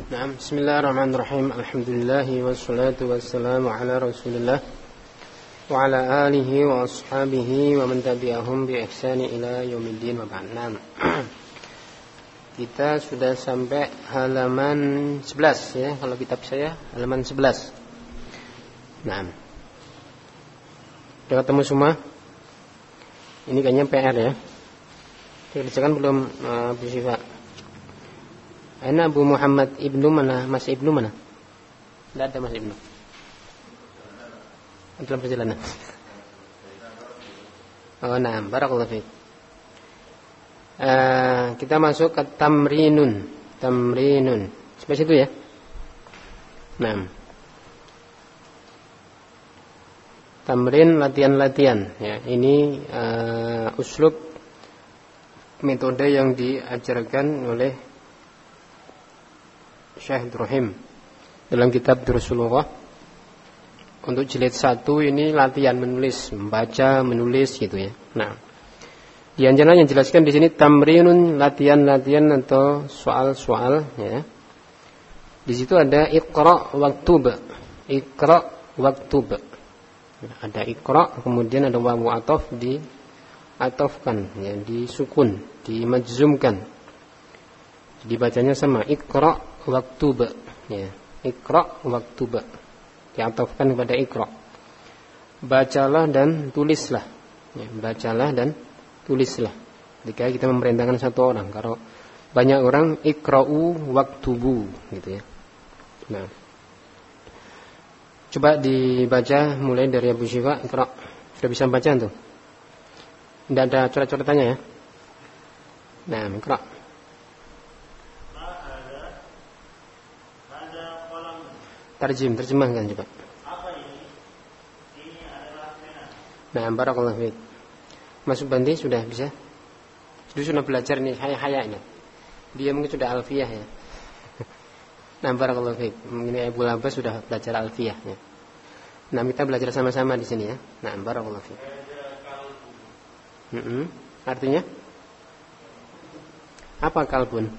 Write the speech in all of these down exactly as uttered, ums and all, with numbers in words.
Naam, bismillahirrahmanirrahim. Alhamdulillah wassalatu wassalamu ala Rasulillah wa ala alihi wa ashabihi wa man tabi'ahum bi ihsani ila yaumiddin wa ba'd. Naam. Kita sudah sampai halaman sebelas ya, kalau kitab saya halaman sebelas. Naam. Sudah ketemu semua? Ini kayaknya P R ya. Dikerjakan belum uh, Bu Syifa? Ana Abu Muhammad Ibnu mana? Mas Ibnu mana? Tidak ada Mas Ibnu. Dalam perjalanan. Oh, nah, barakallahu fiik. Uh, kita masuk ke tamrinun. Tamrinun. Sampai situ ya. Nah. Tamrin latihan-latihan ya. Ini uh, uslub metode yang diajarkan oleh Syekh Ibrahim dalam kitab Durusulullah. Untuk jilid satu ini latihan menulis, membaca, menulis gitu ya. Nah, di anjuran yang jelaskan di sini tamrinun, latihan-latihan atau soal-soal ya. Di situ ada iqra waktub. Iqra waktub. Ada iqra, kemudian ada wawu ataf di atafkan ya, disukun, dimajzumkan. Dibacanya sama iqra waktub ya. Iqra waktub diatafkan kepada iqra. Bacalah dan tulislah ya, bacalah dan tulislah. Jika kita memerintahkan satu orang, kalau banyak orang iqra'u waktubu gitu ya. Nah, coba dibaca mulai dari Abu Syifa. Iqra. Sudah bisa baca tuh? Tidak ada coret-coretannya ya. Nah, iqra. Tarjim, terjemahkan coba. Apa ini? Ini adalah pena. Nah, barakallahu fiik. Masuk Bandi sudah bisa? Sudah sudah belajar nih haya-hayanya. Dia mungkin sudah alfiyah ya. Nah, barakallahu fiik. Mungkin Abu Labas sudah belajar alfiyah ya. Nah, kita belajar sama-sama di sini ya. Nah, barakallahu fiik. Mm-hmm. Artinya? Apa kalbun?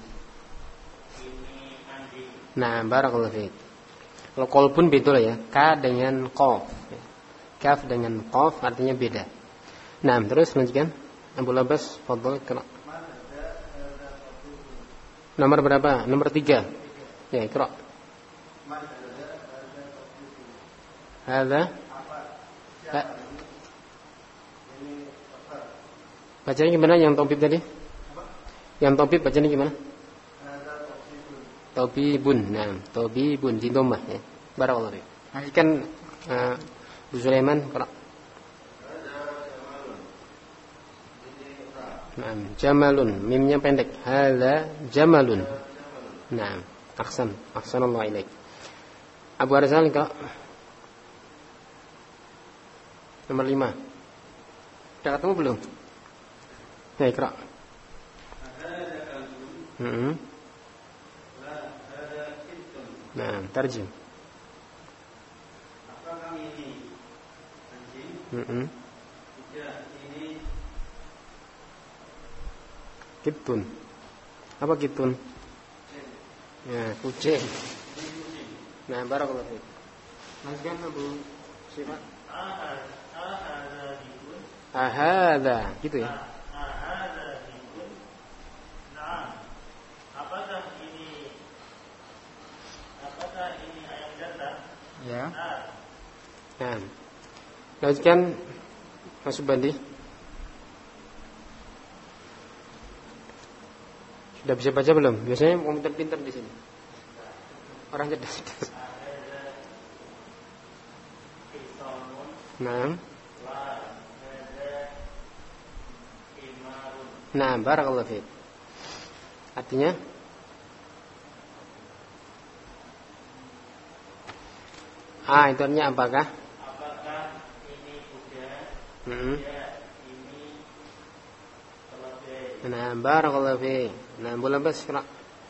Nah, barakallahu fiik. Kalau kolbun beda lah ya. Ka dengan qaf. Kaf dengan qaf artinya beda. Nah, terus lanjutkan. Abu Labas, fadhal ikra. Nomor berapa? Nomor tiga. Ya, ikra. Hadza. Bacanya gimana yang topib tadi? Yang topib bacanya gimana? Tobibun, nah, tobibun di domah ya. Barakallahu fiik. Kan uh, Bu Sulaiman qara. Nah, jamalun, mimnya pendek. Hadza jamalun. Nah, ahsan, ahsanallahu ilaik. Abu Arzal qara. Nomor lima. Sudah ketemu belum? Ya, ikra. Hmm. Nah, tarjim. Apakah ini anjing? Mm-hmm. Tidak, ini kitun. Apa kitun? Kucing. Ya, kucing. Nah, barakallahu fiik. Lanjutkan Abu Syifa. Ahadza dikun. Ahadza, gitu ya. Ahadza dikun. Nah, apakah ini Apakah ini ayam jantan? Ya. Nah, lanjutkan masuk Bandi. Sudah bisa baca belum? Biasanya komputer pintar di sini. Orang cerdas. Nah. Nah, barakallahu fiik. Artinya Ah, itu artinya apakah? Apakah ini kuda? Hmm. Ya, ini keledai. Nah, barakallahu fiik. Nah, boleh bas qira.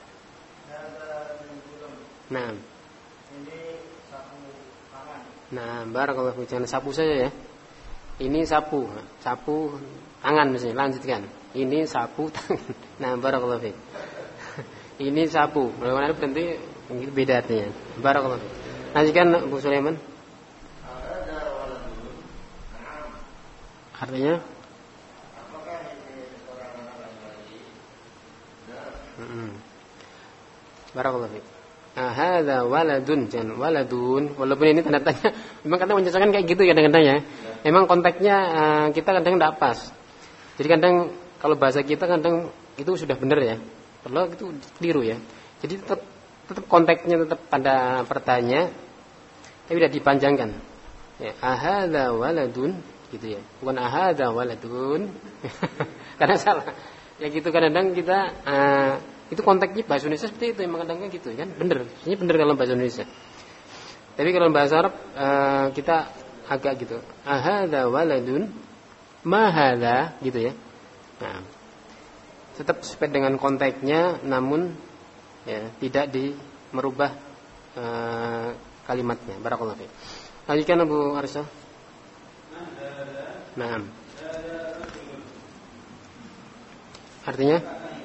Nah. Ini sapu tangan. Nah, barakallahu fiik. Jangan sapu saja ya. Ini sapu, sapu tangan misalnya. Lanjutkan. Ini sapu tangan. Nah, barakallahu fiik. Ini sapu. Mulai berarti Itu beda artinya. Barakallahu. Lanjutkan Bu Sulaiman. Artinya Hmm. Barakallahu fiik. Hadza waladun, jangan waladun. Walaupun ini tanda tanya, memang kadang mencocokkan kayak gitu ya kadang-kadang ya. Memang konteksnya uh, kita kadang tidak pas. Jadi kadang kalau bahasa kita kadang itu sudah benar ya. Kalau itu keliru ya. Jadi tetap tetap konteksnya tetap pada pertanyaan, tapi tidak dipanjangkan. Ya, hadza waladun gitu ya. Bukan hadza waladun. Karena salah. Ya gitu kadang-kadang kita uh, itu konteksnya bahasa Indonesia seperti itu, emang kadang-kadang gitu kan, bener, ini bener kalau bahasa Indonesia. Tapi kalau bahasa Arab uh, kita agak gitu, ahadza waladun, ma hadza gitu ya. Nah, tetap sesuai dengan konteksnya, namun ya tidak di merubah uh, kalimatnya. Barakallahu fiik. Lanjutkan Abu Arsa. Naam. Artinya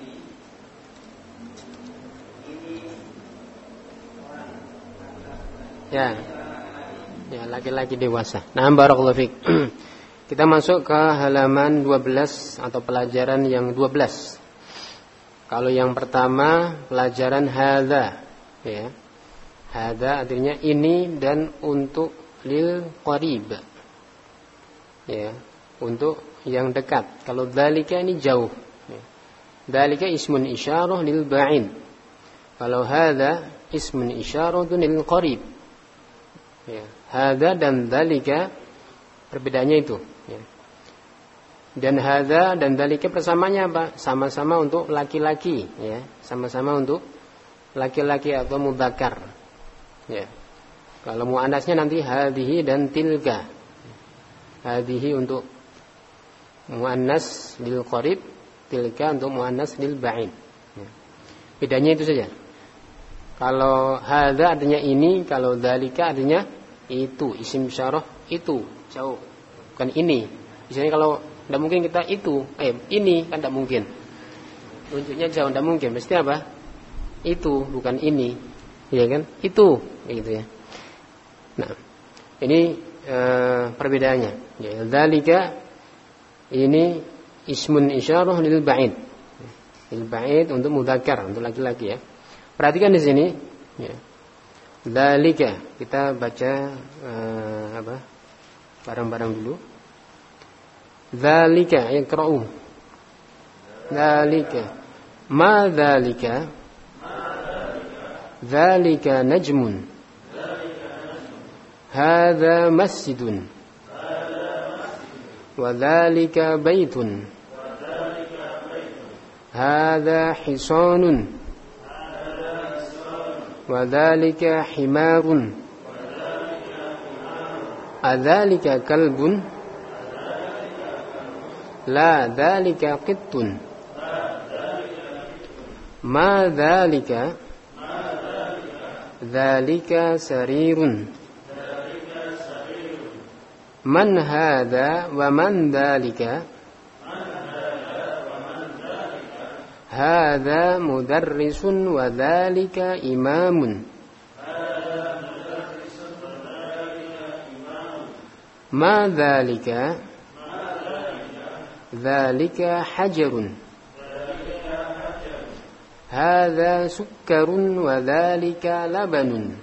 ya, ya laki-laki dewasa. Nah, barakallahu fiik. Kita masuk ke halaman dua belas atau pelajaran yang dua belas. Kalau yang pertama pelajaran hadza, ya. Hadza artinya ini dan untuk lil qarib. Ya, untuk yang dekat. Kalau dzalika ini jauh. Dzalika ismun isyarah lil ba'id. Kalau hadza ismun isyaratun lil qarib. Ya, hadza dan dzalika perbedaannya itu, ya. Dan hadza dan dzalika persamanya apa? Sama-sama untuk laki-laki, ya. Sama-sama untuk laki-laki atau mudzakkar. Ya. Kalau muannasnya nanti hadhihi dan tilka. Hadhihi untuk muannas lil qarib, tilka untuk muannas lil ba'id. Ya. Bedanya itu saja. Kalau hadza artinya ini, kalau dzalika artinya itu, isim isyarah itu, jauh. Bukan ini. Misalnya kalau tidak mungkin kita itu, eh ini kan tidak mungkin. Untuknya jauh tidak mungkin. Mesti apa? Itu, bukan ini. Iya kan? Itu, gitu ya. Nah, ini e, perbedaannya. Ya, dzalika ini ismun isyarah lil ba'id. Lil ba'id untuk mudzakkar, untuk laki-laki ya. Perhatikan di sini, ya. Dzalika, kita baca uh, apa? Barang-barang dulu. Dzalika, yaqra'u. Dzalika. Ma dzalika? Dzalika najmun. Hadza masjidun. Wa dzalika baitun. Hadza hisanun. وذلك حمار أذلك كلب لا ذلك قط ما ذلك ذلك سرير من هذا ومن ذلك Hadza mudarrisun wa dzalika imamun. Ma dzalika? Dzalika hajarun. Hadza sukkarun wa dzalika labanun.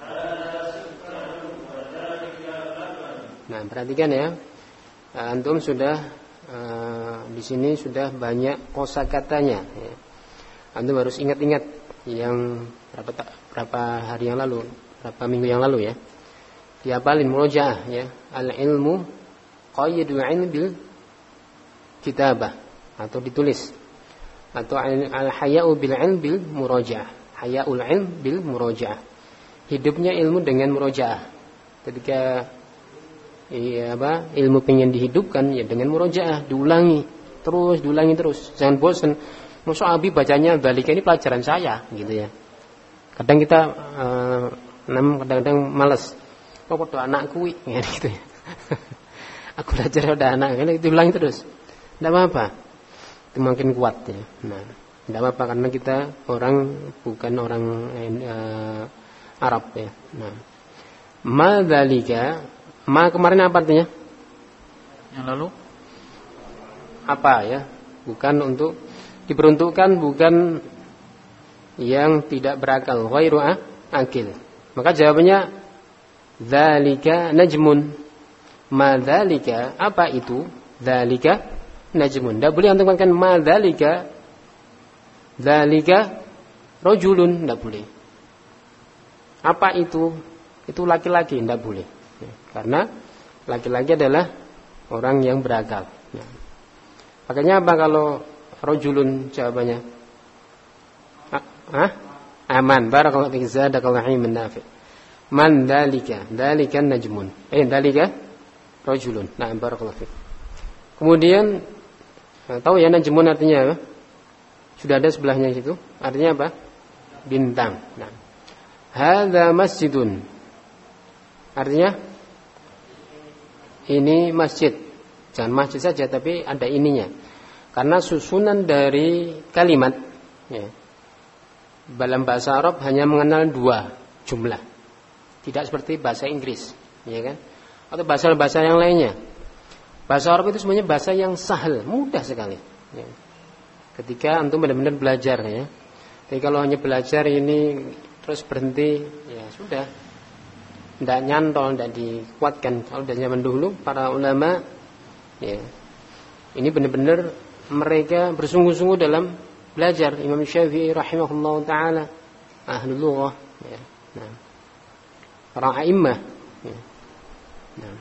Nah, perhatikan ya. Antum sudah Uh, di sini sudah banyak kosakatanya. Ya. Antum harus ingat-ingat yang berapa berapa hari yang lalu, berapa minggu yang lalu ya. Dihafalin murojaah ya. Al ilmu qayyidul ilm bil kitabah atau ditulis. Atau al haya'u bil ilm bil murojaah. Haya'ul ilm bil murojaah. Hidupnya ilmu dengan murojaah. Ketika Iya apa ilmu pengen dihidupkan ya dengan murojaah, diulangi terus, diulangi terus, jangan bosan. Masa Abi bacanya dzalika ini pelajaran saya gitu ya. Kadang kita uh, kadang-kadang malas. Kok pada anakku ya gitu ya. Aku belajar pada anak kan itu ulangi terus. Enggak apa-apa. Itu makin kuat ya. Nah, Tidak apa-apa karena kita orang bukan orang uh, Arab ya. Nah, ma dzalika, ma kemarin apa artinya? Yang lalu apa ya? Bukan untuk diperuntukkan, bukan yang tidak berakal, ghairu akil. Maka jawabannya dzalika najmun. Ma dzalika, apa itu? Dzalika najmun. Tidak boleh untuk mengatakan ma dzalika dzalika rajulun, tidak boleh. Apa itu? Itu laki-laki, tidak boleh. Ya, karena laki-laki adalah orang yang berakal. Ya. Makanya apa kalau rajulun jawabannya? Hah? Aman. Barakallahu fik, zadakallahu ilman nafi'. Man dzalika? Dzalika najmun. Eh, dzalika rajulun. Nah, barakallahu fik. Kemudian tahu ya najmun artinya apa? Sudah ada sebelahnya situ. Artinya apa? Bintang. Nah. Hadza masjidun. Artinya ini masjid. Jangan masjid saja tapi ada ininya. Karena susunan dari kalimat ya, dalam bahasa Arab hanya mengenal dua jumlah. Tidak seperti bahasa Inggris, ya kan? Atau bahasa-bahasa yang lainnya. Bahasa Arab itu sebenarnya bahasa yang sahal, mudah sekali. Ya. Ketika antum benar-benar belajar ya. Tapi kalau hanya belajar ini terus berhenti, ya sudah. Tidak nyantol, tidak dikuatkan. Kalau dari zaman dulu para ulama, ya, ini benar-benar mereka bersungguh-sungguh dalam belajar. Imam Syafi'i rahimahullah taala, ahlul lughah, ya. Nah, para a'immah. Ya. Nah.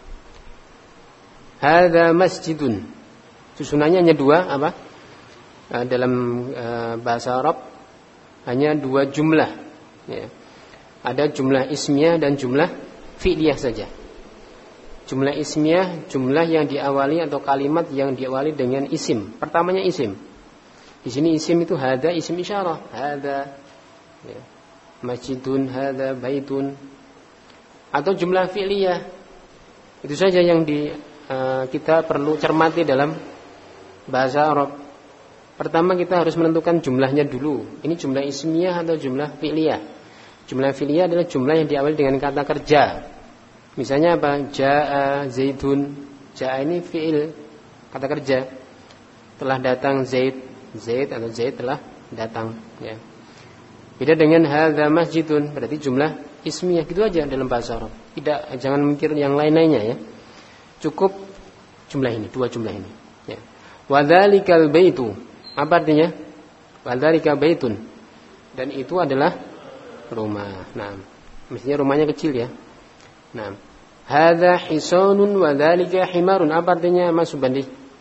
Hadza masjidun. Susunannya hanya dua apa? Dalam uh, bahasa Arab hanya dua jumlah ya. Ada jumlah ismiyah dan jumlah fi'liyah saja. Jumlah ismiyah jumlah yang diawali atau kalimat yang diawali dengan isim. Pertamanya isim. Di sini isim itu hadza isim isyarah, hadza ya. Masjidun, hadza baitun. Atau jumlah fi'liyah. Itu saja yang di, uh, kita perlu cermati dalam bahasa Arab. Pertama kita harus menentukan jumlahnya dulu. Ini jumlah ismiyah atau jumlah fi'liyah. Jumlah fi'liyah adalah jumlah yang diawali dengan kata kerja. Misalnya apa? Ja'a zaidun. Ja'a ini fi'il, kata kerja. Telah datang Zaid. Zaid atau Zaid telah datang ya. Beda dengan hadza masjidun, berarti jumlah ismiyah. Gitu aja dalam bahasa Arab. Tidak, jangan mikir yang lain-lainnya ya. Cukup jumlah ini, dua jumlah ini ya. Wa dzalikal baitu. Apa artinya? Wadzalika baitun. Dan itu adalah rumah. Nah, mestinya rumahnya kecil ya. Nah, hadza hisanun wa dzalika himarun. Apa artinya Mas Subandi?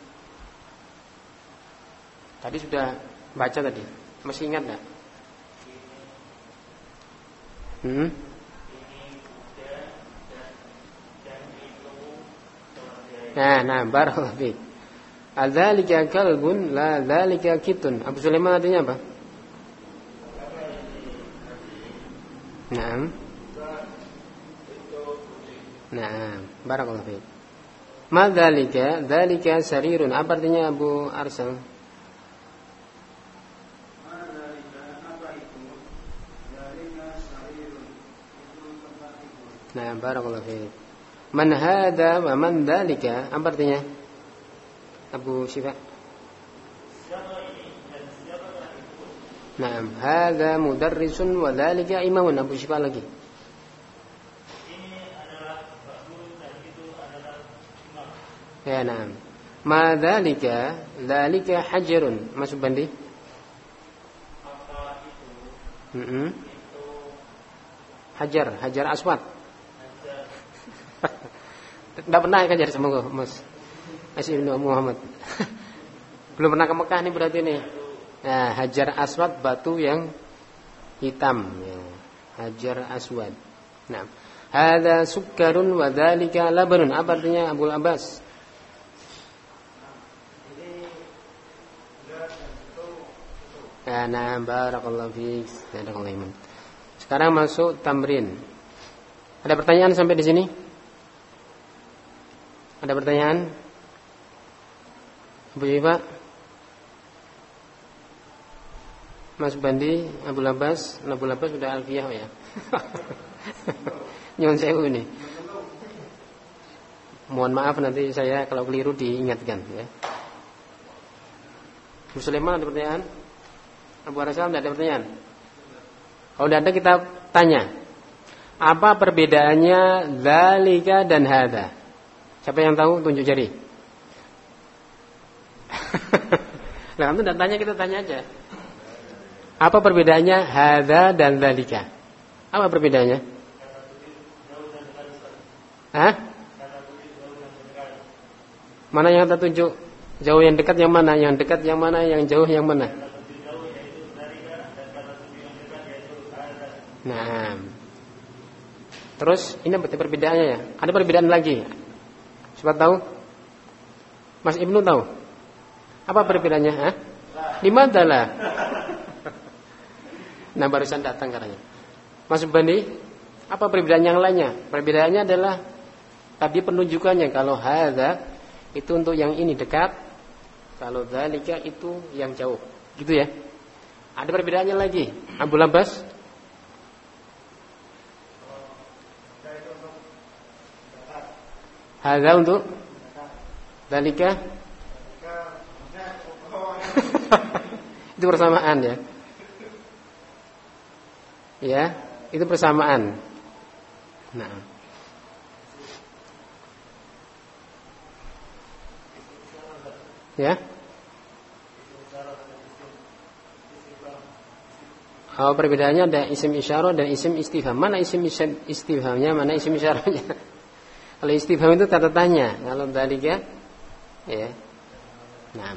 Tadi sudah baca tadi. Masih ingat enggak? Hmm? Nah, nah, barakallahu fiik. Adzalika kalbun la dzalika kitun. Abu Sulaiman artinya apa? Naam. Naam, barakallahu fiik. Ma dzalika? Dzalika sarirun. Apa artinya Abu Arsal? Ma dzalika apa itu? Dzalika sarirun. Itu tempat tidur. Nah, barakallahu fiik. Man hadza wa man dzalika? Apa artinya? Abu Syifa. Naam, hadza mudarrisun wa dzalika imamun. Abu Syifa lagi. Ini adalah guru dan itu adalah imam. Ya, naam. Ma dzalika? Dzalika hajarun. Mas Bandi? Apa itu? Heeh. Itu hajar, hajar aswad. Hajar. Enggak pernah hajar sama Mas. Masih Ibnu Muhammad. Belum pernah ke Mekah nih berarti nih. Nah, hajar aswad batu yang hitam ya. Hajar aswad. Nah, hadza sukkarun wa dzalika labanun. Apa artinya Abu Abbas? Ya, nah, barakallahu fiik. Barakallahu. Sekarang masuk tamrin. Ada pertanyaan sampai di sini? Ada pertanyaan? Bu Iva? Mas Bandi, Abu Labas, Abu Labas sudah alfiyah ya. Nyon sewu nih. Mohon maaf nanti saya kalau keliru diingatkan ya. Bu Sulaiman ada pertanyaan? Abu Arasal tidak ada pertanyaan? Kalau tidak ada kita tanya. Apa perbedaannya dzalika dan hadza? Siapa yang tahu tunjuk jari. Nah, kamu tidak tanya, kita tanya aja. Apa perbedaannya hadza dan dzalika? Apa perbedaannya? Hah? Mana yang tertunjuk? Jauh yang dekat yang mana? Yang dekat yang mana? Yang jauh yang mana? Nah. Terus ini berarti perbedaannya ya. Ada perbedaan lagi. Siapa tahu? Mas Ibnu tahu? Apa perbedaannya? Hah? Di mana lah? Nah, barusan datang katanya. Mas Bandi, apa perbedaan yang lainnya? Perbedaannya adalah tadi penunjukannya. Kalau hadza itu untuk yang ini dekat, kalau dzalika itu yang jauh. Gitu ya. Ada perbedaannya lagi. Abu Labas? Hadza untuk dzalika itu persamaan ya. Ya, itu persamaan. Nah. Ya. Oh, perbedaannya ada isim isyarah dan isim istifham. Mana isim istifhamnya, mana isim isyarahnya? Kalau istifham itu tanda tanya, kalau dzalika ya. Nah.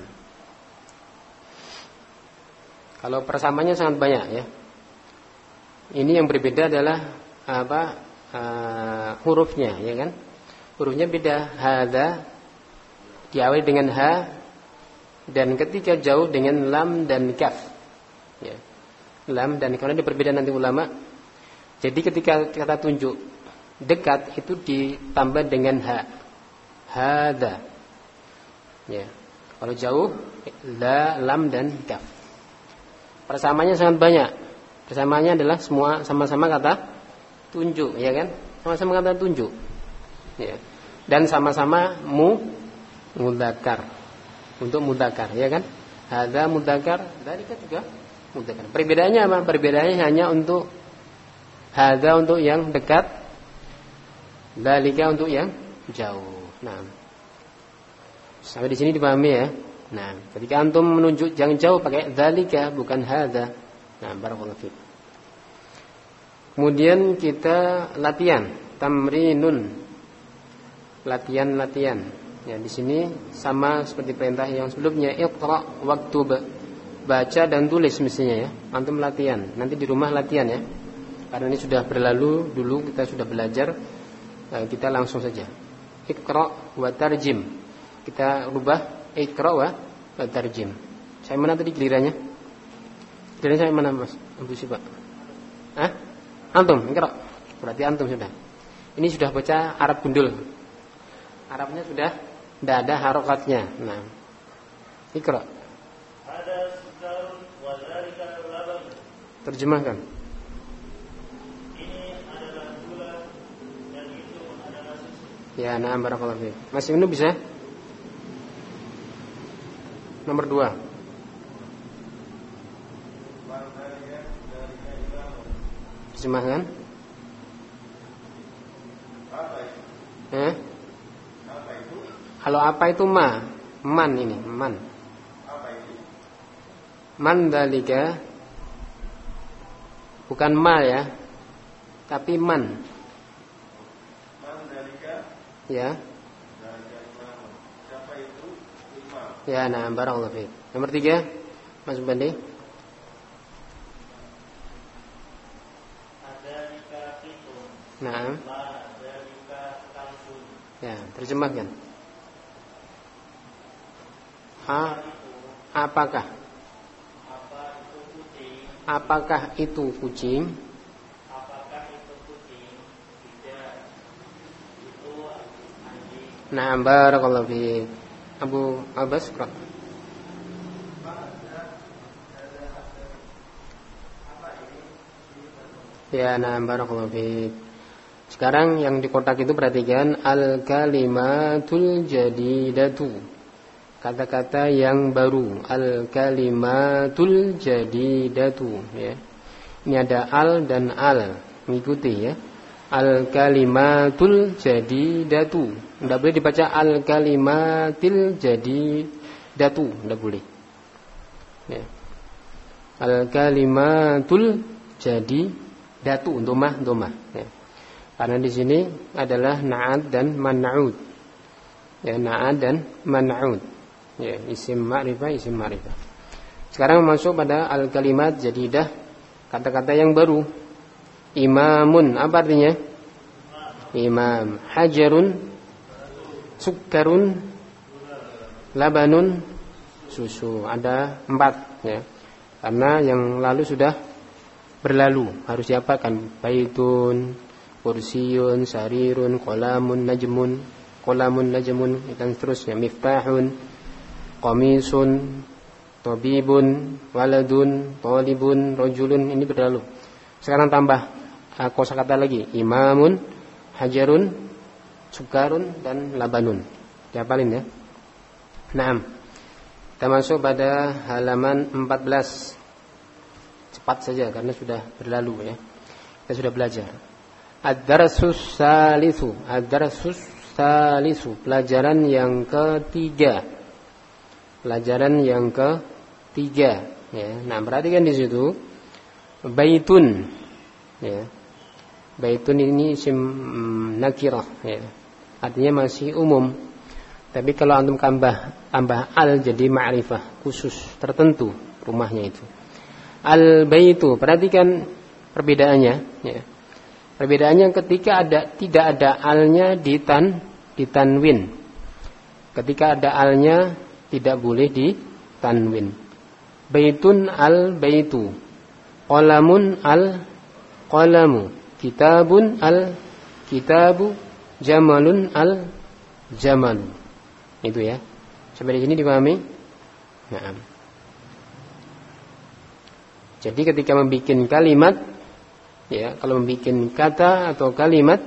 Kalau persamaannya sangat banyak ya. Ini yang berbeda adalah apa? Uh, hurufnya, ya kan? Hurufnya beda. Hadza diawali dengan ha, dan ketika jauh dengan lam dan kaf. Ya. Lam dan karena ini perbedaan nanti ulama. Jadi ketika kata tunjuk dekat itu ditambah dengan ha. Hadza. Ya. Kalau jauh la, lam dan kaf. Persamaannya sangat banyak. Persamaannya adalah semua sama-sama kata tunjuk, ya kan? Sama-sama kata tunjuk. Ya. Dan sama-sama mu mudzakkar. Untuk mudzakkar, ya kan? Hadza mudzakkar, dzalika juga mudzakkar. Perbedaannya apa? Perbedaannya hanya untuk hadza untuk yang dekat, dzalika untuk yang jauh. Nah. Sampai di sini dipahami ya. Nah, ketika antum menunjuk yang jauh pakai dzalika bukan hadza. Nah, barakallahu fiik. Kemudian kita latihan tamrinun. Latihan-latihan. Ya, di sini sama seperti perintah yang sebelumnya, iqra waktub. Baca dan tulis mestinya ya. Antum latihan. Nanti di rumah latihan ya. Karena ini sudah berlalu, dulu kita sudah belajar. Nah, kita langsung saja. Iqra wa tarjim. Kita rubah Iqra wa tarjim. Saya mana tadi gilirannya? Giliran saya mana Mas? Abu Siba. Hah? Antum, Iqra. Berarti antum sudah. Ini sudah baca Arab gundul. Arabnya sudah tidak ada harokatnya. Nah. Iqra. Ada sukarun wa dzalika laban. Terjemahkan. Ini adalah gula dan itu adalah susu. Ya, na'am barakallahu fiik. Mas Ibnu bisa? Nomor dua. Terjemahkan. Eh? Kalau apa itu ma? Man ini, man. Man dzalika bukan ma ya, tapi man. Man dzalika? Ya. Ya, nah, barakallahu fiik. Nomor tiga, Mas Bandi. Nah. Ya, terjemahkan. Ha, apakah? Apakah itu kucing? Apakah itu kucing? Tidak. Itu anjing. Nah, barakallahu fiik. Abu Abbas, Qra. Ya, nah barakallahu fiik. Sekarang yang di kotak itu perhatikan al-kalimatul jadidatu. Kata-kata yang baru, al-kalimatul jadidatu ya. Ini ada al dan al, mengikuti ya. Al-kalimatul jadidatu. Enggak boleh dibaca al-kalimatil jadidatu, enggak boleh. Ya. Al-kalimatul jadidatu untuk mah, domah ya. Karena di sini adalah na'at dan man'ud. Ya, na'at dan man'ud. Ya, isim ma'rifah, isim ma'rifah. Sekarang masuk pada al-kalimat jadidah, kata-kata yang baru. Imamun, apa artinya? Imam. Hajarun, sukkarun, labanun, susu. Ada empat ya. Karena yang lalu sudah berlalu, harus diapakan? Baitun, kursiyun, sarirun, qolamun, najmun, qolamun, najmun, dan seterusnya. Miftahun, qamisun, tabibun, waladun, talibun, rajulun, ini berlalu. Sekarang tambah uh, kosakata lagi. Imamun, hajarun, sukarun, dan labanun. Dihafalin ya. Naam. Kita masuk pada halaman empat belas. Cepat saja karena sudah berlalu ya. Kita sudah belajar. Ad-darsus salisu, ad-darsus salisu, pelajaran yang ketiga. Pelajaran yang ketiga ya. Nah, perhatikan di situ baitun ya. Baitun ini isim mm, nakirah ya. Artinya masih umum. Tapi kalau antum tambah tambah al jadi ma'rifah khusus tertentu rumahnya itu. Al-baitu, perhatikan perbedaannya ya. Perbedaannya ketika ada tidak ada alnya di tan di tanwin. Ketika ada alnya tidak boleh di tanwin. Baitun al-baitu. Qalamun al-qalamu. Kitabun al-kitabu. Jamalun al-jamalu. Itu ya. Sampai di sini dipahami? Nah. Jadi ketika membuat kalimat, ya, kalau membuat kata atau kalimat,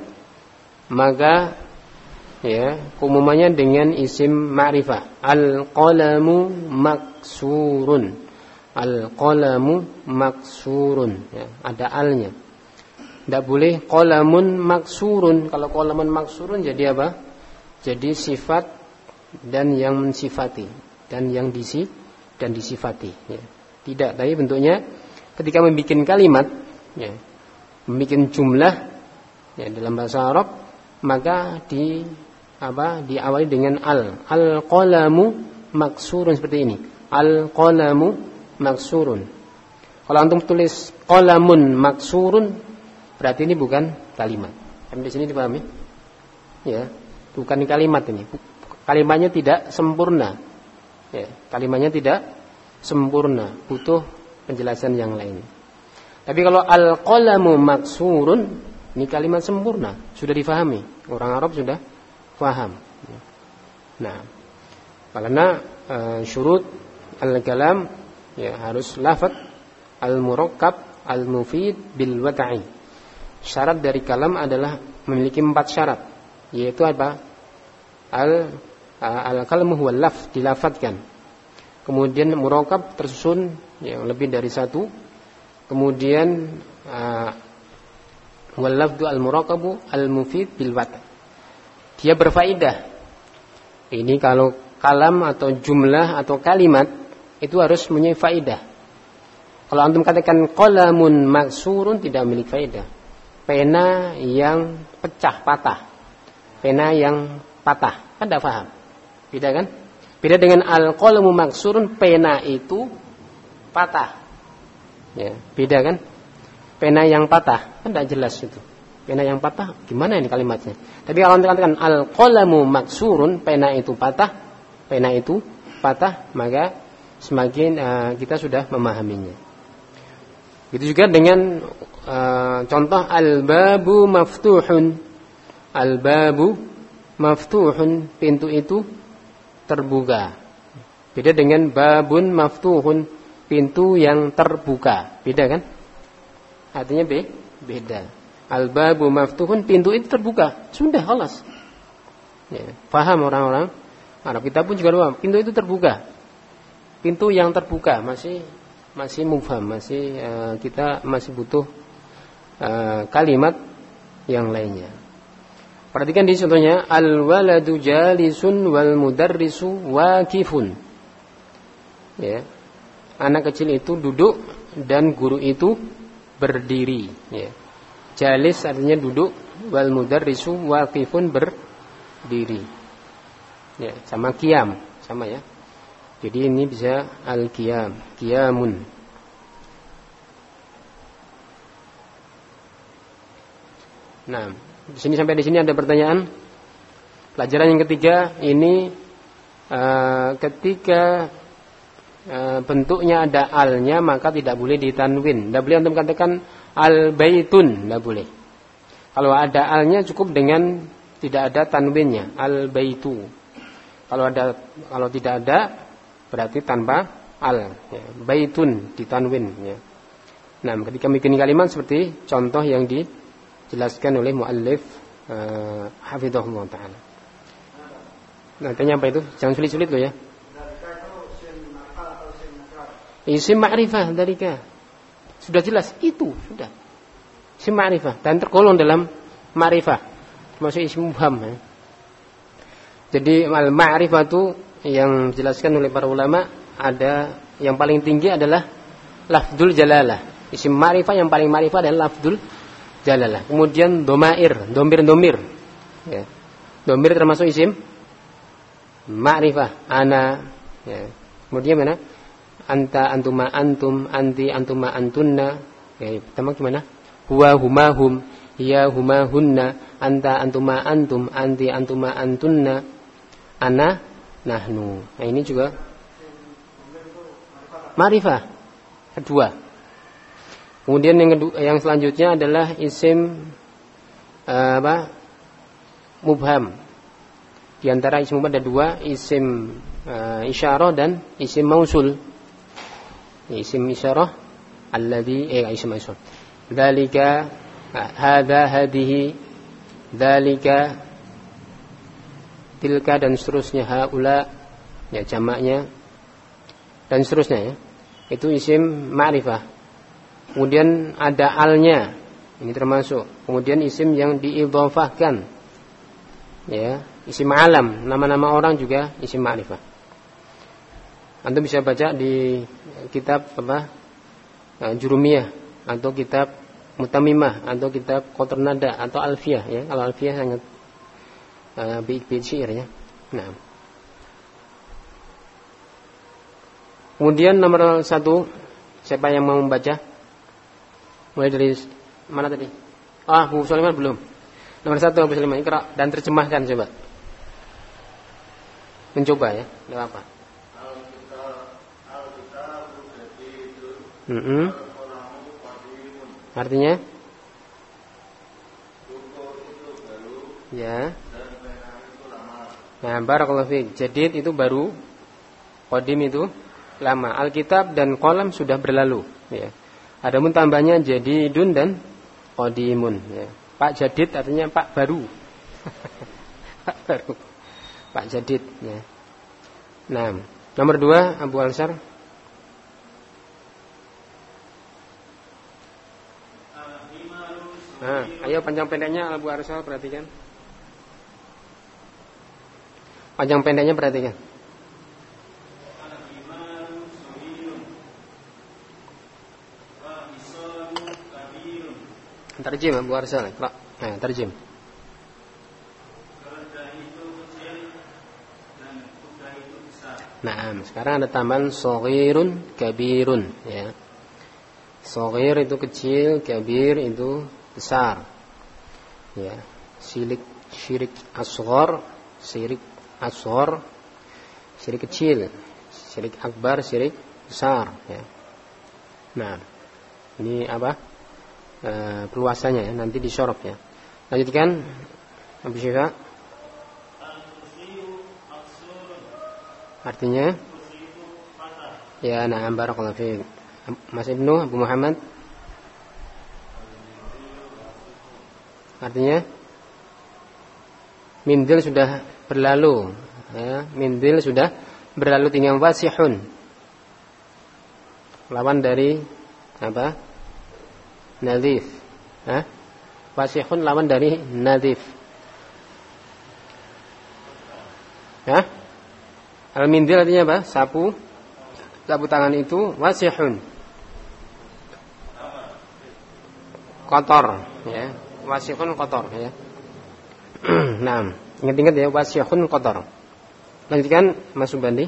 maka ya, umumnya dengan isim ma'rifah. Al-qalamu maksurun. Al-qalamu maksurun. Ya, ada alnya. Tidak boleh qalamun maksurun. Kalau qalamun maksurun jadi apa? Jadi sifat dan yang mensifati dan yang disi dan disifati. Ya. Tidak, tapi bentuknya ketika membuat kalimat, ya, membuat jumlah ya, dalam bahasa Arab, maka di apa diawali dengan al. Al-qalamu maksurun seperti ini. Al-qalamu maksurun. Kalau antum tulis qalamun maksurun, berarti ini bukan kalimat. Sampai di sini dipahami? Ya, bukan kalimat ini. Kalimatnya tidak sempurna. Ya, kalimatnya tidak sempurna, butuh penjelasan yang lain. Tapi kalau al-qalamu maksurun, ini kalimat sempurna, sudah difahami. Orang Arab sudah faham. Nah, karena uh, syurut al-kalam ya harus lafaz al-murakkab al-mufid bil wata'i. Syarat dari kalam adalah memiliki empat syarat, yaitu apa? Al al-kalamu huwa lafz, dilafadzkan. Kemudian murakkab tersusun yang lebih dari satu. Kemudian uh, wal lafdu al-murakkabu al-mufid bil wat'. Dia berfaedah. Ini kalau kalam atau jumlah atau kalimat itu harus mempunyai faedah. Kalau antum katakan qalamun maksurun, tidak memiliki faedah. Pena yang pecah, patah. Pena yang patah, kan tidak paham. Beda kan? Beda dengan al-qalamu maksurun, pena itu patah. Ya, beda kan? Pena yang patah, kan tidak jelas itu. Pena yang patah, gimana ini kalimatnya? Tapi kalau anda katakan al-qalamu maksurun, pena itu patah, pena itu patah, maka semakin uh, kita sudah memahaminya. Begitu juga dengan uh, contoh al-babu maftuhun. Al-babu maftuhun, pintu itu terbuka. Beda dengan babun maftuhun, pintu yang terbuka. Beda kan? Artinya be, beda. Al-babu maftuhun, pintu itu terbuka. Sudah, khalas. Ya, paham orang-orang Arab. Kita pun juga paham, pintu itu terbuka. Pintu yang terbuka masih masih mufham, masih uh, kita masih butuh uh, kalimat yang lainnya. Perhatikan di contohnya, al-waladu jalisun wal mudarrisu waqifun. Ya. Anak kecil itu duduk dan guru itu berdiri, ya. Jalis artinya duduk, wal mudarrisu waqifun berdiri. Ya, sama qiyam, sama ya. Jadi ini bisa al-qiyam, qiyamun. Nah, di sini sampai di sini ada pertanyaan. Pelajaran yang ketiga ini uh, ketika uh, bentuknya ada alnya maka tidak boleh ditanwin. Tidak boleh untuk katakan al-baitun, tidak boleh. Kalau ada alnya cukup dengan tidak ada tanwinnya, al-baitu. Kalau ada, kalau tidak ada berarti tanpa al, ya. Baitun ditanwin, ya. Nah, ketika bikin kalimat seperti contoh yang dijelaskan oleh muallif uh, hafizahullah taala. Nah, tanya apa itu? Jangan sulit-sulit loh ya. Isim ma'rifah dalika. Sudah jelas itu, sudah. Isim ma'rifah dan tergolong dalam ma'rifah. Termasuk isim mubham, ya. Jadi al-ma'rifatu yang dijelaskan oleh para ulama, ada yang paling tinggi adalah lafdzul jalalah. Isim ma'rifah yang paling ma'rifah adalah lafdzul jalalah. Kemudian domair, domir-domir, ya. Domir termasuk isim ma'rifah. Ana, ya. Kemudian mana? Anta, antuma, antum, anti, antuma, antunna. Ya, pertama gimana? Huwa, huma, hum, hiya, huma, hunna, anta, antuma, antum, anti, antuma, antunna, ana, nahnu. Nah, ini juga ma'rifah kedua. Kemudian yang kedua, yang selanjutnya adalah isim uh, apa? Mubham. Di antara isim mubham ada dua, isim uh, isyarah dan isim mausul. Isim isyarah alladhi eh isim mausul. Dzalika, hadza, hadhihi, dzalika, tilka dan seterusnya, haula, ya jamaknya dan seterusnya, ya. Itu isim ma'rifah. Kemudian ada alnya, ini termasuk. Kemudian isim yang diidhofahkan, ya, isim alam, nama-nama orang juga isim ma'rifah. Antum bisa baca di kitab apa? Jurumiyah atau kitab Mutamimah atau kitab Qaternada atau Alfiyah, ya. Kalau Alfiyah sangat Uh, bait-bait syair, ya. Nah. Kemudian nomor satu, siapa yang mau membaca? Mulai dari mana tadi? Ah, Bu Sulaiman belum. Nomor satu Bu Sulaiman, ikra dan terjemahkan coba. Mencoba, ya, enggak apa. Mm-hmm. Artinya? Ya. Nah, barakallahu fiik. Jadid itu baru, qadim itu lama. Alkitab dan qalam sudah berlalu, ya. Adapun tambahnya jadidun dan qadimun, ya. Pak Jadid artinya Pak baru. Pak baru. Pak Jadid, ya. Nah, nomor dua Abu Ansar. Nah, ayo panjang pendeknya Abu Ansar perhatikan. Panjang pendeknya perhatikan. Tarjim Abu Arsal. Nah, tarjim. Nah, sekarang ada tambahan shaghirun kabirun, ya. Shaghir itu kecil, kabir itu besar. Ya, syirik syirik asghar, syirik asghar, syirik kecil, syirik akbar, syirik besar, ya. Nah, ini apa? E, perluasannya, ya, nanti disorot, ya. Lanjutkan Abu Syifa. Artinya? Ya, na'am barakallahu fiik. Mas Ibnu, Abu Muhammad. Artinya mindil sudah berlalu, ya, mindil sudah berlalu, tinggal wasihun. Lawan dari apa? Nadhif. Hah? Wasihun lawan dari nadhif. Ya? Al-mindil artinya apa? Sapu. Sapu tangan itu wasihun. Kotor, ya. Wasihun kotor, ya. Nah, ingat-ingat ya, wasihun kotor. Lanjutkan Mas Subandi.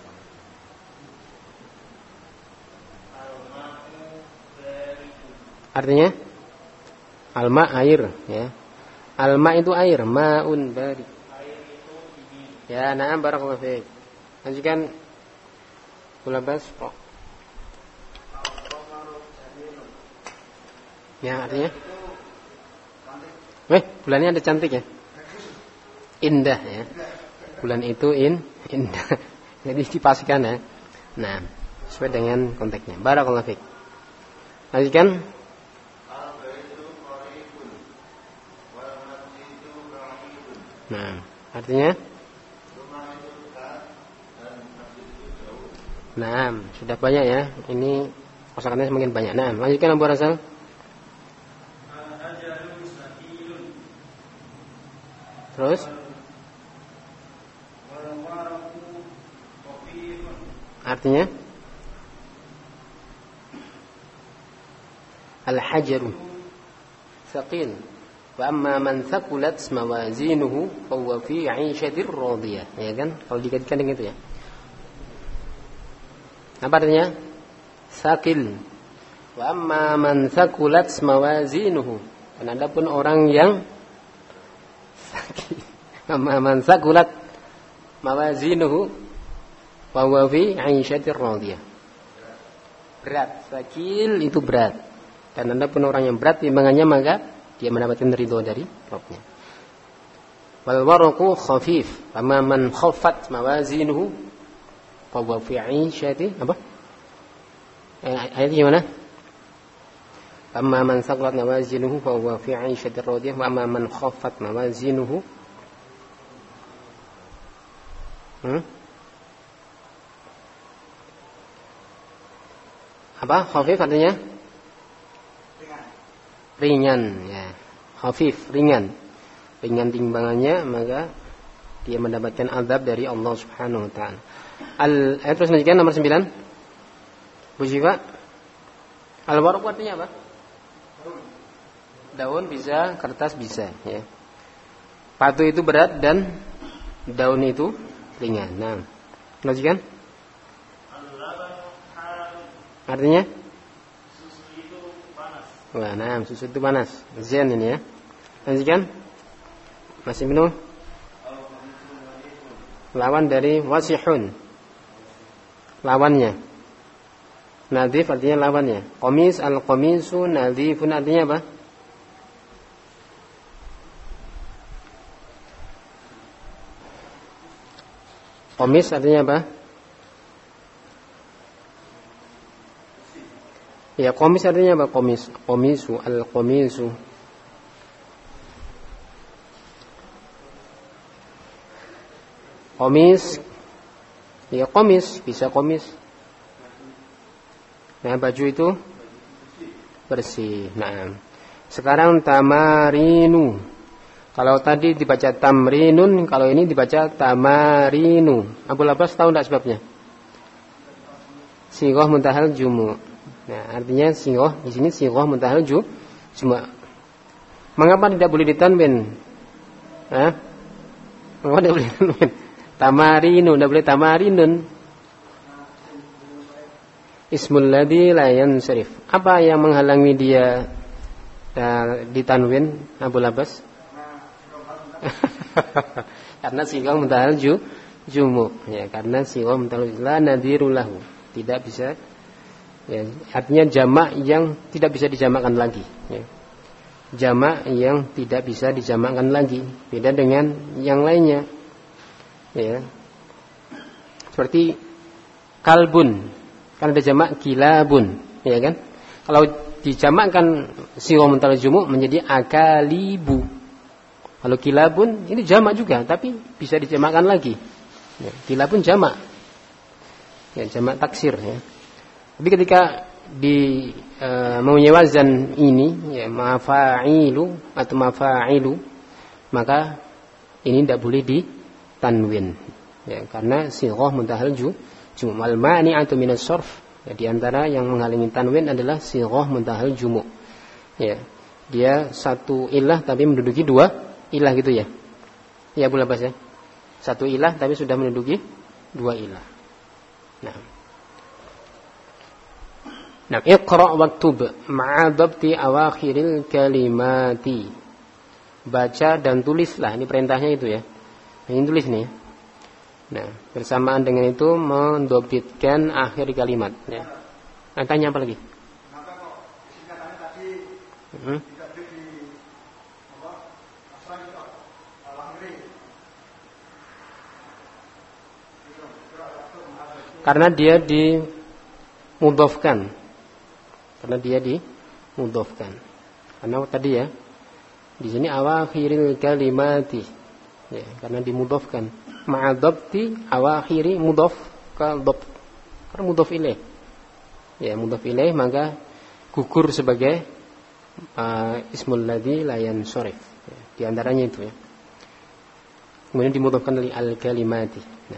Artinya alma air, ya. Alma itu air, maun bari. Ya, na'am barakallahu fiik. Lanjutkan Bulabas. Oh. Ya, artinya Eh, bulannya ada cantik ya? Indah ya. Bulan itu in indah. Jadi dipastikan ya. Nah, sesuai dengan konteksnya. Barakallahu fiik. Lanjutkan. Nah, artinya Nah, sudah banyak ya. Ini kosakatanya semakin banyak. Nah, lanjutkan Abu Rasal. Terus artinya al-hajaru thaqil wa amma man thaqulat mawazinuhu fa huwa fi 'ishatir radiyah, ya kan? Kalau dikaitkan dengan itu ya. Apa artinya? Thaqil wa amma man thaqulat mawazinuhu. Dan adapun orang yang man sakulat mawazinuhu wa huwa fi 'ishatir radiyah. Berat, sakil itu berat. Dan adapun orang yang berat timbangannya maka dia mendapatkan ridho dari Rabbnya. Wal waraqu khafif, amma man khaffat mawazinuhu fa huwa fi 'ishati apa? Eh, ayatnya gimana? Amma man saqulat mawazinuhu fa huwa fi 'ishatir radiyah wa amma man khaffat mawazinuhu hmm? Apa? Khafif artinya? Ringan. Ringan ya. Khafif, ringan. Ringan timbangannya maka dia mendapatkan azab dari Allah Subhanahu wa taala. Al ayat terus lanjutkan nomor sembilan. Bu Syifa. Al-waraq artinya apa? Daun bisa, kertas bisa ya. Patu itu berat dan daun itu ringan. Nah, lanjutkan. Artinya? Susu itu panas. Wah, nah, susu itu panas. Zen ini ya. Lanjutkan. Mas Ibnu. Lawan dari wasihun. Lawannya. Nadhif artinya lawannya. Qamis al-qamisu nadhifun artinya apa? Qamis artinya apa? Ya, qamis artinya apa? Qamis, qamisu, al-qamisu. Qamis. Ya, qamis, bisa qamis. Nah, baju itu bersih. Nah, sekarang tamarinu. Kalau tadi dibaca tamrinun, kalau ini dibaca tamarinu. Abu Labas tahu tidak sebabnya? Sighah muntahal jumu. Nah, artinya sighah di sini sighah muntahal ju jumu. Mengapa tidak boleh ditanwin? Hah? Mengapa tidak boleh ditanwin? Tamarinu, tidak boleh tamarinun. Ismul ladzi la yansarif. Apa yang menghalangi dia uh, ditanwin Abu Labas? Karena sighah muntahal ju jumu ya, karena sighah muntahal la nadhiru lahu, tidak bisa ya, artinya jamak yang tidak bisa dijamakkan lagi ya. Jamak yang tidak bisa dijamakkan lagi, beda dengan yang lainnya ya. Seperti kalbun, kan ada jamak kilabun ya kan. Kalau dijamakkan Sighah muntahalul jumu' menjadi akalibu. Kalau kilabun ini jamak juga, tapi bisa dijamakkan lagi. Ya, kilabun jamak. Ya, jamak taksir ya. Tapi ketika di e, mempunyai wazan ini ya mafa'ilu atau mafa'ilu, maka ini tidak boleh ditanwin. Ya, karena sighah muntahalul jumu'. Wal mani'atu minas sarf. Ya, di antara yang menghalangi tanwin adalah sighah muntahalul jumu'. Ya, dia satu ilah tapi menduduki dua ilah gitu ya. Ya boleh bahas ya. Satu ilah tapi sudah menduduki dua ilah. Nah. Nah, iqra' waktub ma'a dhabti awakhiril kalimati. Baca dan tulislah, ini perintahnya itu ya. Ini tulis nih. Nah, bersamaan dengan itu mendobitkan akhir kalimat ya. Nah, tanya apa lagi? Hmm. Karena dia dimudhofkan. Karena dia dimudhofkan. Karena tadi ya, di sini awakhiril kalimati. Ya, karena dimudhofkan. Ma'adhabti awakhiri mudhaf ke dhab. Karena mudhaf ilaih. Ya, mudhaf ilaih maka gugur sebagai Uh, ismul ladzi la yansharif ya, di antaranya itu ya. Kemudian dimudhafkan li al kalimati. Nah.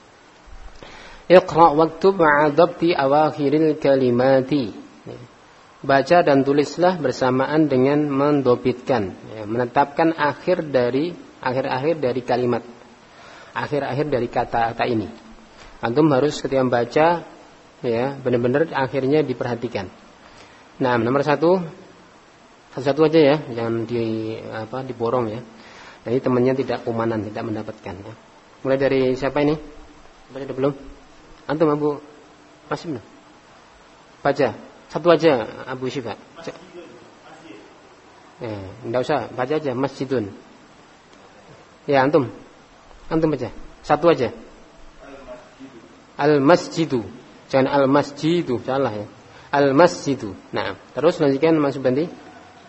Iqra' waktub ma'a dhabti awakhiril kalimati. Ya. Baca dan tulislah bersamaan dengan mendobitkan, ya, menetapkan akhir dari akhir-akhir dari kalimat, akhir-akhir dari kata-kata ini. Antum harus ketika membaca ya benar-benar akhirnya diperhatikan. Nah, nomor satu satu aja ya, jangan di apa diborong ya. Jadi temannya tidak kumanan, tidak mendapatkan ya. Mulai dari siapa ini? Baca belum? Antum Abu Masim. Baca. Satu aja Abu Syifa. Eh, enggak usah, baca aja masjidun. Ya, antum. Antum baca. Satu aja. Al-masjidu. Jangan al-masjidu, salah ya. Al-masjidu. Nah, terus lanjutkan Mas Bandi.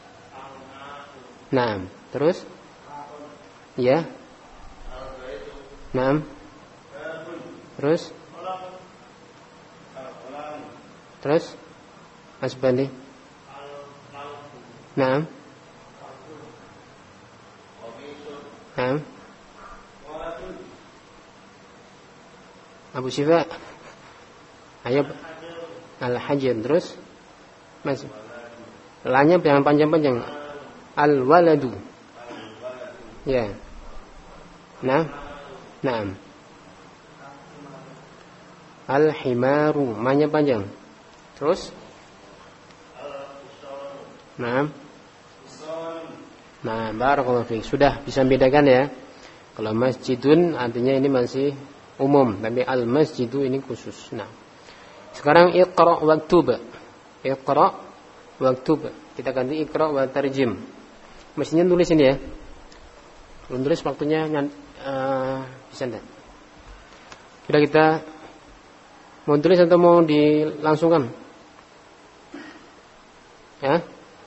Nah, terus? Ya. Nah. Terus? Terus? Mas Bandi. Nah. Nah. Abu Syifa. Ayo. Al-Hajr terus? Mas. Lanya jangan panjang-panjang. Al-waladu. Ya. Nah. Naam. Al-himaru. Manya panjang. Terus? Naam. Nah, barakallahu fiik. Sudah bisa membedakan ya. Kalau masjidun artinya ini masih umum, tapi al-masjidu ini khusus. Nah. Sekarang iqra' waktub. Iqra' waktub. Kita ganti iqra' wa tarjim. Mestinya tulis ini ya. Belum tulis waktunya uh, bisa enggak? Sudah kita mau tulis atau mau dilangsungkan? Ya?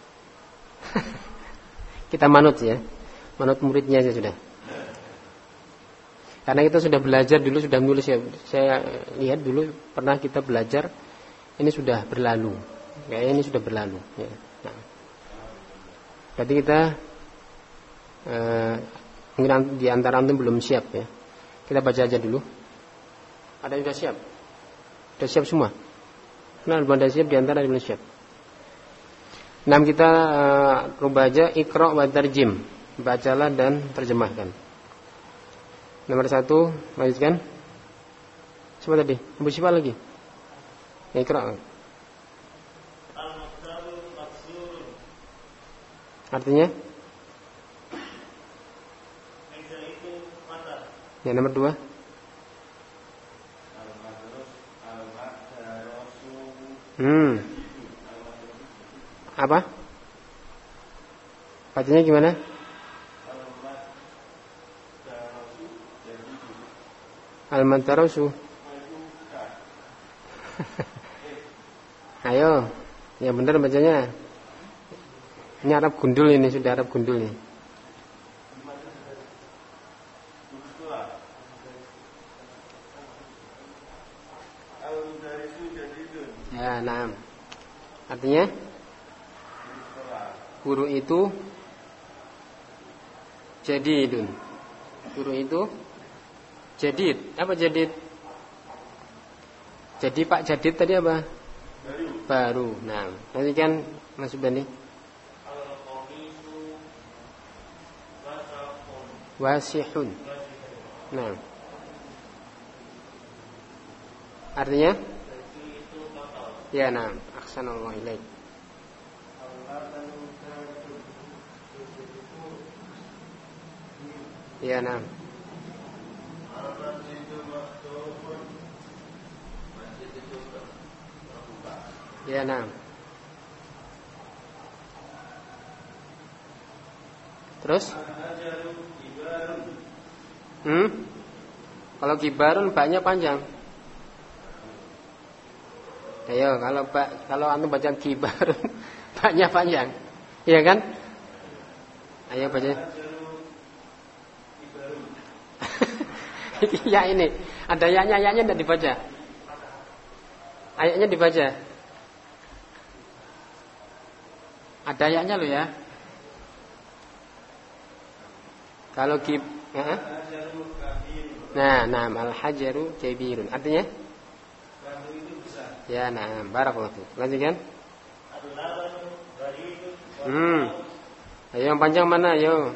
Kita manut ya. Manut muridnya aja sudah. Karena kita sudah belajar dulu, sudah menulis ya. Saya lihat dulu pernah kita belajar. Ini sudah berlalu. Kayaknya ini sudah berlalu ya. Nah. Berarti kita eh, mungkin di antara antum belum siap ya. Kita baca aja dulu. Ada yang sudah siap? Sudah siap semua? Nah, belum ada siap di antara yang belum siap. Nah, kita eh, rubah aja iqra' wa tarjim. Bacalah dan terjemahkan. Nomor satu, lanjutkan. Siapa tadi? Abu Syifa lagi. Iqra'. Artinya? Yang nomor dua. Hmm. Apa? Bacanya gimana? Al-Mantarasu. Ayo, yang benar bacanya. Ini Arab gundul ini, sudah Arab gundul nih. Ya, nah. Artinya guru itu jadidun. Guru itu jadid. Apa jadid? Jadi Pak Jadid tadi apa? Baru. Baru. Nah, nanti kan Mas Subandi. Wasihun. Nah. Artinya? Ya, nah. Ahsanallahu ilaik. Ya, nah. Ya, nah. Terus? Hmm? Kalau kibarun baknya panjang. Ayo, kalau bak, kalau antum baca kibarun baknya panjang. Iya kan? Ayo baca. Ya ini, ada ya-nya, ya-nya tidak dibaca. Ayatnya dibaca. Ada ayatnya loh ya. Kalau kib, uh-huh. Nah, nah, al-hajaru kabirun. Artinya? Ya, nah, barakallahu fiik. Lanjutkan. Hmm. Ayo yang panjang mana, ayo.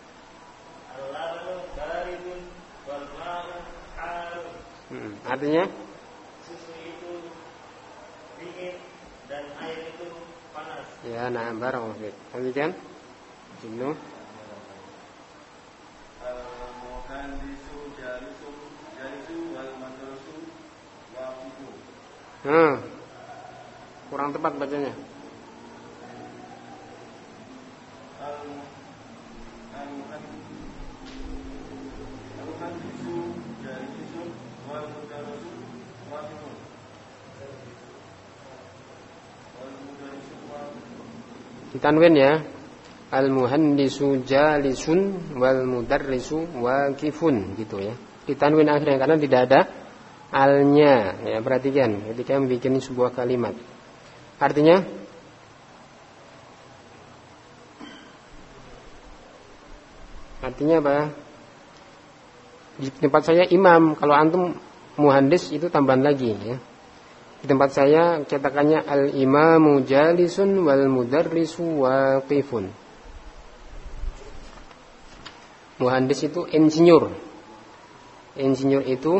Hmm. Artinya? Susu itu dingin dan air itu panas. Ya, nah, barakallahu fiik. Lanjutkan. Jenuh. Hmm. Kurang tepat bacanya. Ditanwin ya. Al-muhandisu jalisun wal mudarrisu waqifun gitu ya. Ditanwin akhirnya karena tidak ada alnya. Ya, perhatikan ketika membuat sebuah kalimat. Artinya Artinya apa? Di tempat saya imam, kalau antum muhandis itu tambahan lagi ya. Di tempat saya cetakannya al-imamu jalisun wal mudarrisu waqifun. Muhandis itu insinyur. Insinyur itu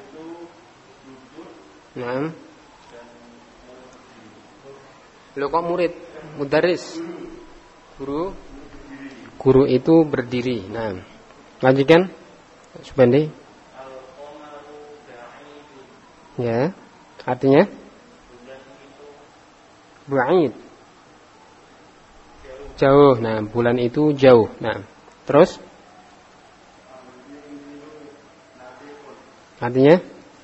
nah. Lo kok murid, mudarris. Guru Guru itu berdiri. Nah, lanjutkan. Subandi. Ya, artinya ba'id. Jauh. Nah, bulan itu jauh. Nah, terus artinya?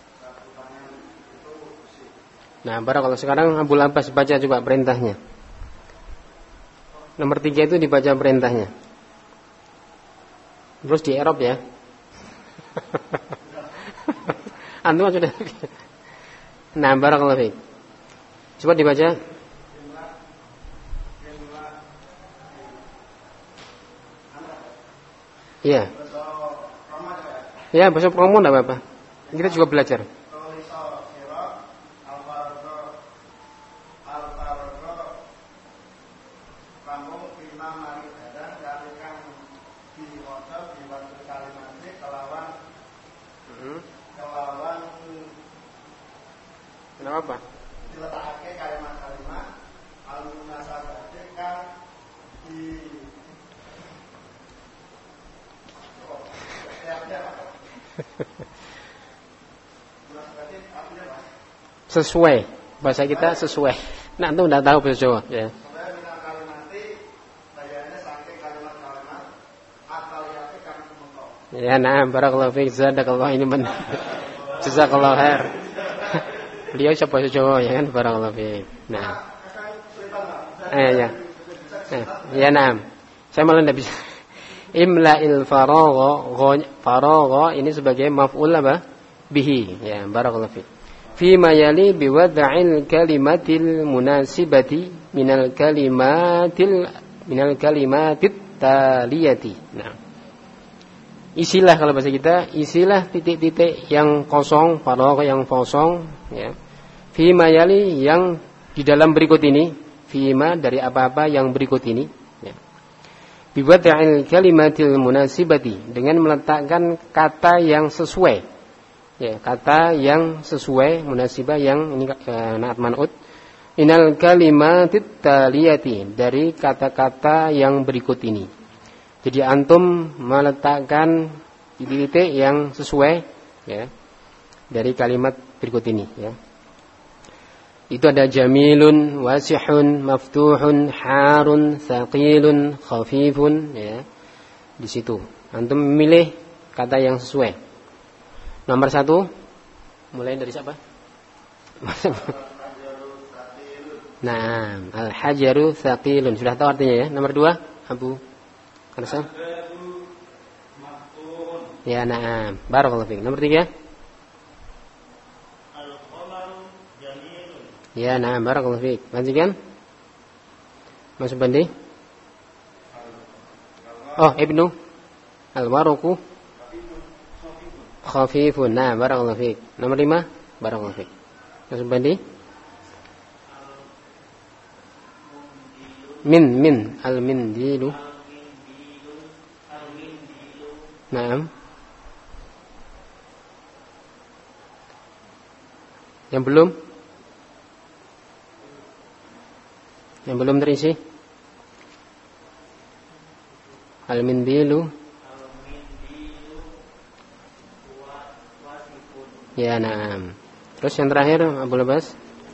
Nah, barakallahu. Sekarang Abul Abbas baca coba perintahnya. Nomor tiga itu dibaca perintahnya. Terus di Arab ya. Antum sudah. Nah, barakallahu fiik. Coba dibaca. Iya. Ya, bahasa promo enggak apa-apa. Kita juga belajar. Kenapa? Diletakake kalimat-kalimat al-munasabate kang di sesuai bahasa kita sesuai. Nah, antum enggak tahu bahasa Jawa ya. Ya, nah, barakallahu fiik, jazakallahu ini men. Jazakallahu khair. Beliau siapa bahasa Jawa ya kan, barakallahu fiik. Nah. Eh ya. Nah, ya naam. Saya malah tidak bisa. Imla'il faragha, faragha ini sebagai maf'ul apa? Bihi. Ya, barakallahu fiik. Fi ma yali biwad'il kalimatil munasibati minal kalimatil minal kalimatit taliyati. Nah. Isilah kalau bahasa kita, isilah titik-titik yang kosong, faragha yang kosong, ya. Fi ma yali yang di dalam berikut ini, fi ma dari apa-apa yang berikut ini, ya. Biwad'il kalimatil munasibati dengan meletakkan kata yang sesuai, ya, kata yang sesuai, munasibah yang ini eh, naat man'ut, minal kalimatit taliyati dari kata-kata yang berikut ini. Jadi antum meletakkan titik-titik yang sesuai, ya, dari kalimat berikut ini, ya. Itu ada jamilun, wasihun, maftuhun, harun, thaqilun, khafifun, ya. Di situ antum memilih kata yang sesuai. Nomor satu, mulai dari siapa? Nah, al-hajaru thaqilun. Sudah tahu artinya ya. Nomor dua, Abu Karsan. Ya, na'am. Barakallahu fiik. Nomor tiga. Ya, na'am. Barakallahu fiik. Lanjutkan. Mas Bandi. Oh, Ibnu. Al-waruku khafifun. Nah, barakallahu fiik. Nomor lima. Barakallahu fiik. Mas Bandi. Min, min. Al-mindilu. Naam. Yang belum? Yang belum terisi? Al-mindilu. Ya, naam. Terus yang terakhir, Abu Labas?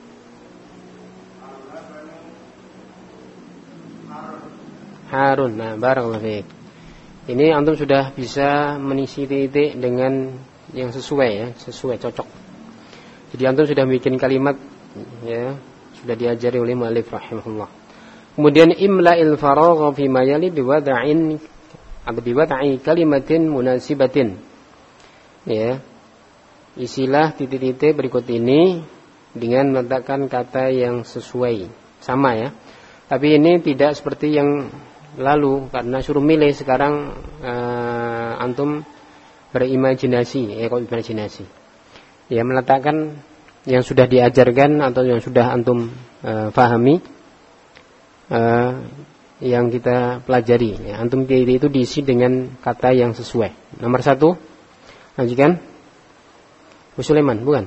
Harun. Nah, barakallahu fiik. Ini antum sudah bisa menisi titik dengan yang sesuai, ya, sesuai, cocok. Jadi antum sudah bikin kalimat, ya, sudah diajari oleh mu'allif rahimahullah. Kemudian imla'il faragha fi ma yali biwad'in atau biwad'i kalimatin munasibatin. Ya. Isilah titik-titik berikut ini dengan meletakkan kata yang sesuai. Sama, ya. Tapi ini tidak seperti yang lalu karena suruh milih. Sekarang uh, antum berimajinasi, ya, kok imajinasi. Ya, meletakkan yang sudah diajarkan atau yang sudah antum uh, fahami, uh, yang kita pelajari, ya. Antum itu diisi dengan kata yang sesuai. Nomor satu, lanjutkan. Bu Sulaiman, bukan?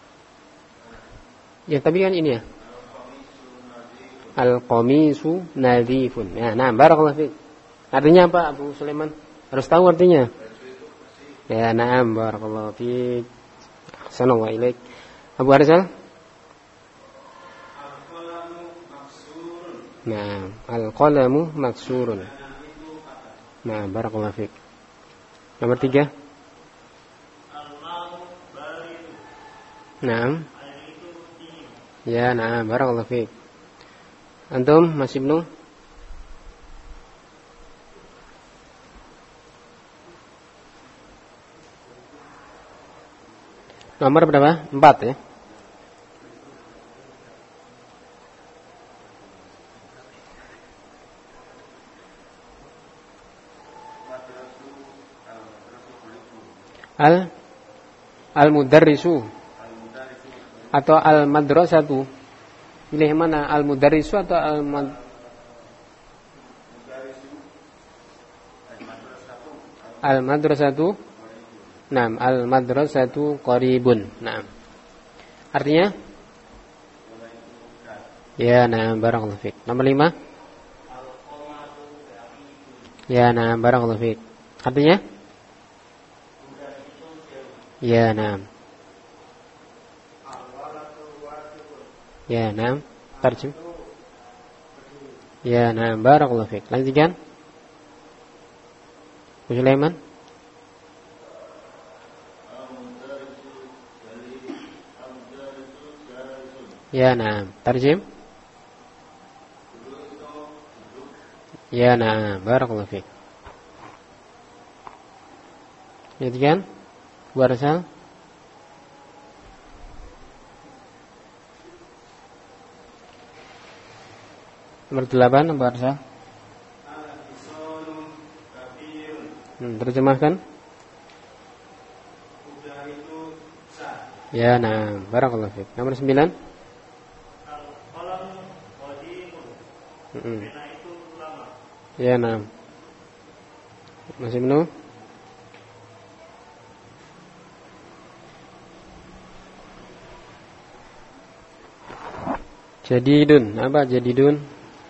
Ya, tapi kan ini ya. Al-qamisu nadhifun. Ya, nah, barakallahu fiik. Artinya apa, Abu Sulaiman? Harus tahu artinya. Ya, na'am, barakallahu fiik. Ahsanallahu ilaik. Abu Arsal? Al-qalamu maksurun. Nah, al-qalamu maksurun. Nah, barakallahu fiik. Nomor tiga. Al-ma'u baridun. Naam. Ya, na'am, barakallahu fiik. Antum, Mas Ibnu? Nomor berapa? Empat, ya. Al Al-mudarrisu atau al-madrasatu. Pilih mana, al-mudarrisu atau al-mad Al-madrasatu. Naam, al-madrasatu qaribun. Naam. Artinya? Ya, naam, barakallahu fiik. Nomor lima. Ya, naam, barakallahu fiik. Artinya? Ya, naam. Ya, naam. Tarjim. Ya, naam, barakallahu fiik. Lanjutkan. Bu Sulaiman. Ya, naam. Tarjim. Ya, nah, barakallahu fiik. Lihat kan? Bu Arsal. Nomor delapan, Bu Arsal. Hmm, terjemahkan. Ya, nah, barakallahu fiik. Nomor sembilan. Hmm. Ya, nah. Masih penuh? Jadidun, apa jadidun?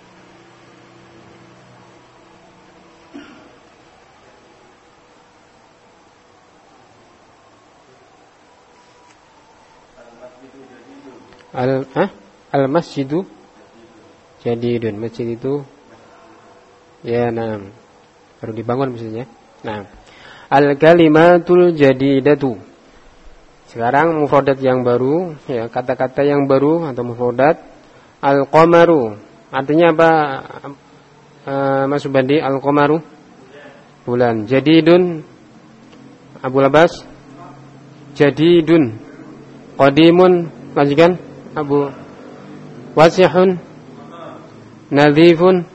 Al, ah? Al masjidu jadidun. Masjid itu ya, nah, baru dibangun maksudnya. Nah, al kalimatul jadidatu. Sekarang mufradat yang baru, ya, kata-kata yang baru atau mufradat. Al qamaru. Artinya apa? Uh, Mas Subandi, al qamaru bulan. Jadidun Abu Labas. Jadidun. Qadimun majikan Abu. Wasihun. Nadhifun.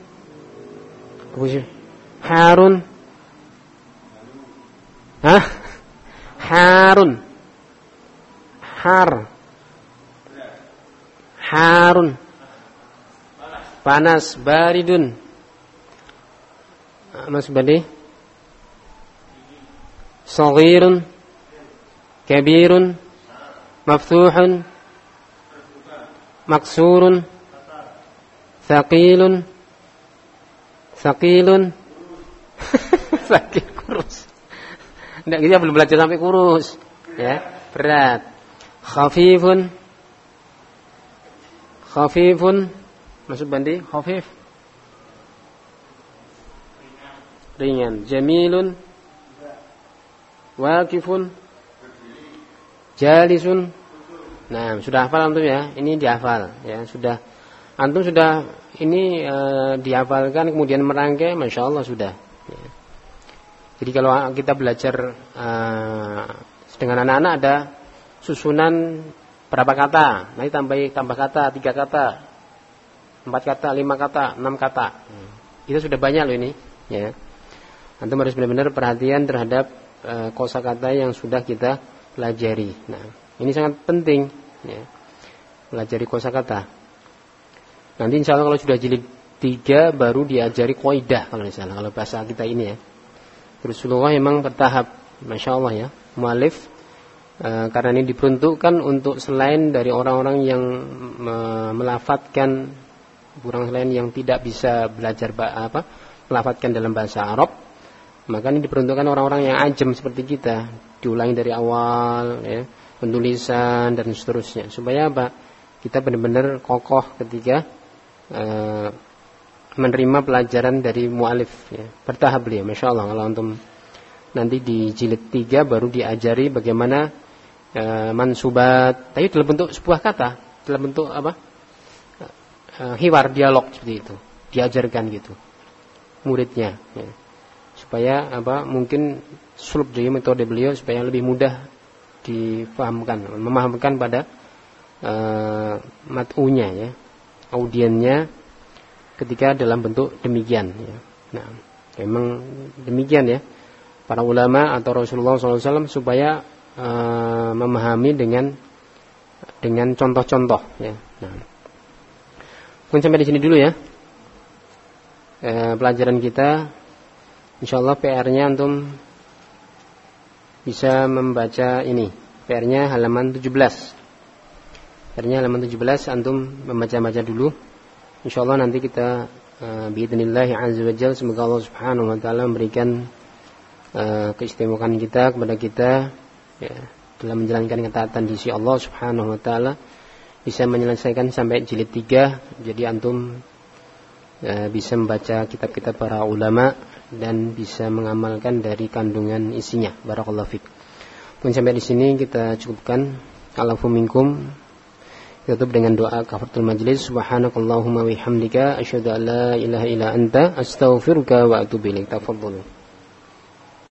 Harun. Hah? Harun. Har. Harun. Panas. Baridun. Mas Badi. Saghirun. Kabirun. Maftuhun. Maksurun. Thaqilun. Thaqilun. Sakit kurus. Enggak, kita belum belajar sampai kurus. Ya, berat. Khafifun. Khafifun. Maksud Bandi, khafif. Ringan. Jamilun. Waqifun. Jalisun. Nah, sudah hafal antum ya? Ini dihafal ya, sudah. Antum sudah ini e, dihafalkan kemudian merangkai, Masya Allah sudah ya. Jadi kalau kita belajar e, dengan anak-anak ada susunan berapa kata, nanti tambah tambah kata, tiga kata, empat kata, lima kata, enam kata. Itu sudah banyak loh ini ya. Antum harus benar-benar perhatian terhadap e, kosakata yang sudah kita pelajari. Nah, ini sangat penting ya, pelajari kosakata. Nanti insya Allah kalau sudah jilid tiga baru diajari kaidah kalau misalnya kalau bahasa kita ini ya. Terus Rasulullah memang bertahap, Masya Allah ya, mu'alif e, karena ini diperuntukkan untuk selain dari orang-orang yang me, melafatkan, orang selain yang tidak bisa belajar apa, melafatkan dalam bahasa Arab, maka ini diperuntukkan orang-orang yang ajam seperti kita, diulangi dari awal ya, penulisan dan seterusnya, supaya apa? Kita benar-benar kokoh ketika e, menerima pelajaran dari mu'alif ya. Bertahap beliau, Masya Allah. Kalau antum nanti di jilid tiga baru diajari bagaimana e, mansubat, tapi dalam bentuk sebuah kata, dalam bentuk apa? E, hiwar, dialog seperti itu, diajarkan gitu muridnya ya. Supaya apa? Mungkin sulub dari metode beliau supaya lebih mudah difahamkan, memahamkan pada uh, mat'unya ya, audiennya ketika dalam bentuk demikian ya. Nah, memang demikian ya para ulama atau Rasulullah shallallahu alaihi wasallam supaya uh, memahami dengan dengan contoh-contoh ya. Nah, mungkin sampai di sini dulu ya uh, pelajaran kita. Insyaallah P R-nya antum bisa membaca ini. P R-nya halaman tujuh belas. P R-nya halaman tujuh belas antum membaca-baca dulu. Insyaallah nanti kita uh, biidznillah azza wajalla, semoga Allah Subhanahu wa taala memberikan uh, keistimewaan kita kepada kita ya, dalam menjalankan ketaatan di sisi Allah Subhanahu wa taala, bisa menyelesaikan sampai jilid tiga. Jadi antum uh, bisa membaca kitab-kitab para ulama dan bisa mengamalkan dari kandungan isinya. Barakallahu fiik. Mungkin sampai di sini kita cukupkan. Alafu minkum. Tutup dengan doa kafaratul majlis. Subhanakallahumma wa bihamdika asyhadu an la ilaha illa anta astaghfiruka wa atubu ilaik. Tafadhalu.